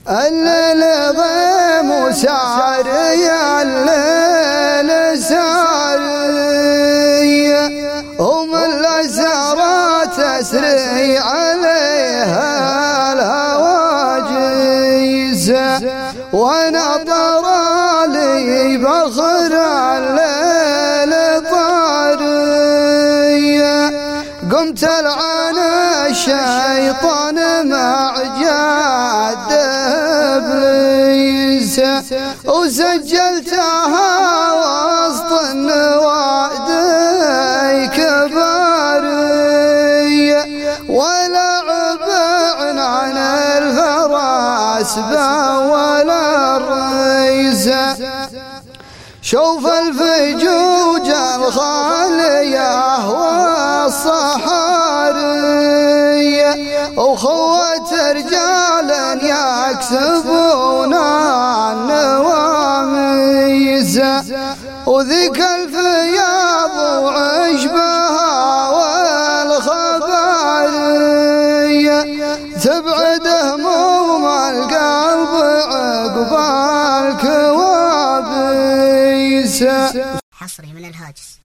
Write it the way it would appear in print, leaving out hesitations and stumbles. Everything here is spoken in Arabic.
الليل غيم وساري الليل ساري ومن الأسرى تسري عليها الهواجس ونطر لي بخر الليل طاري قمت العن الشيطان مع جاد ابليس وسجلتها وسط النوادي كباري ولعبنا عن الفراس ولا الريس شوف الفجوج الخالية والصحاري وخوة رجال يكسبون النواميس وذيك الفياض وعشبها والخباري تبعد هموم القلب عقب الكوابيس. حصري من الهاجس.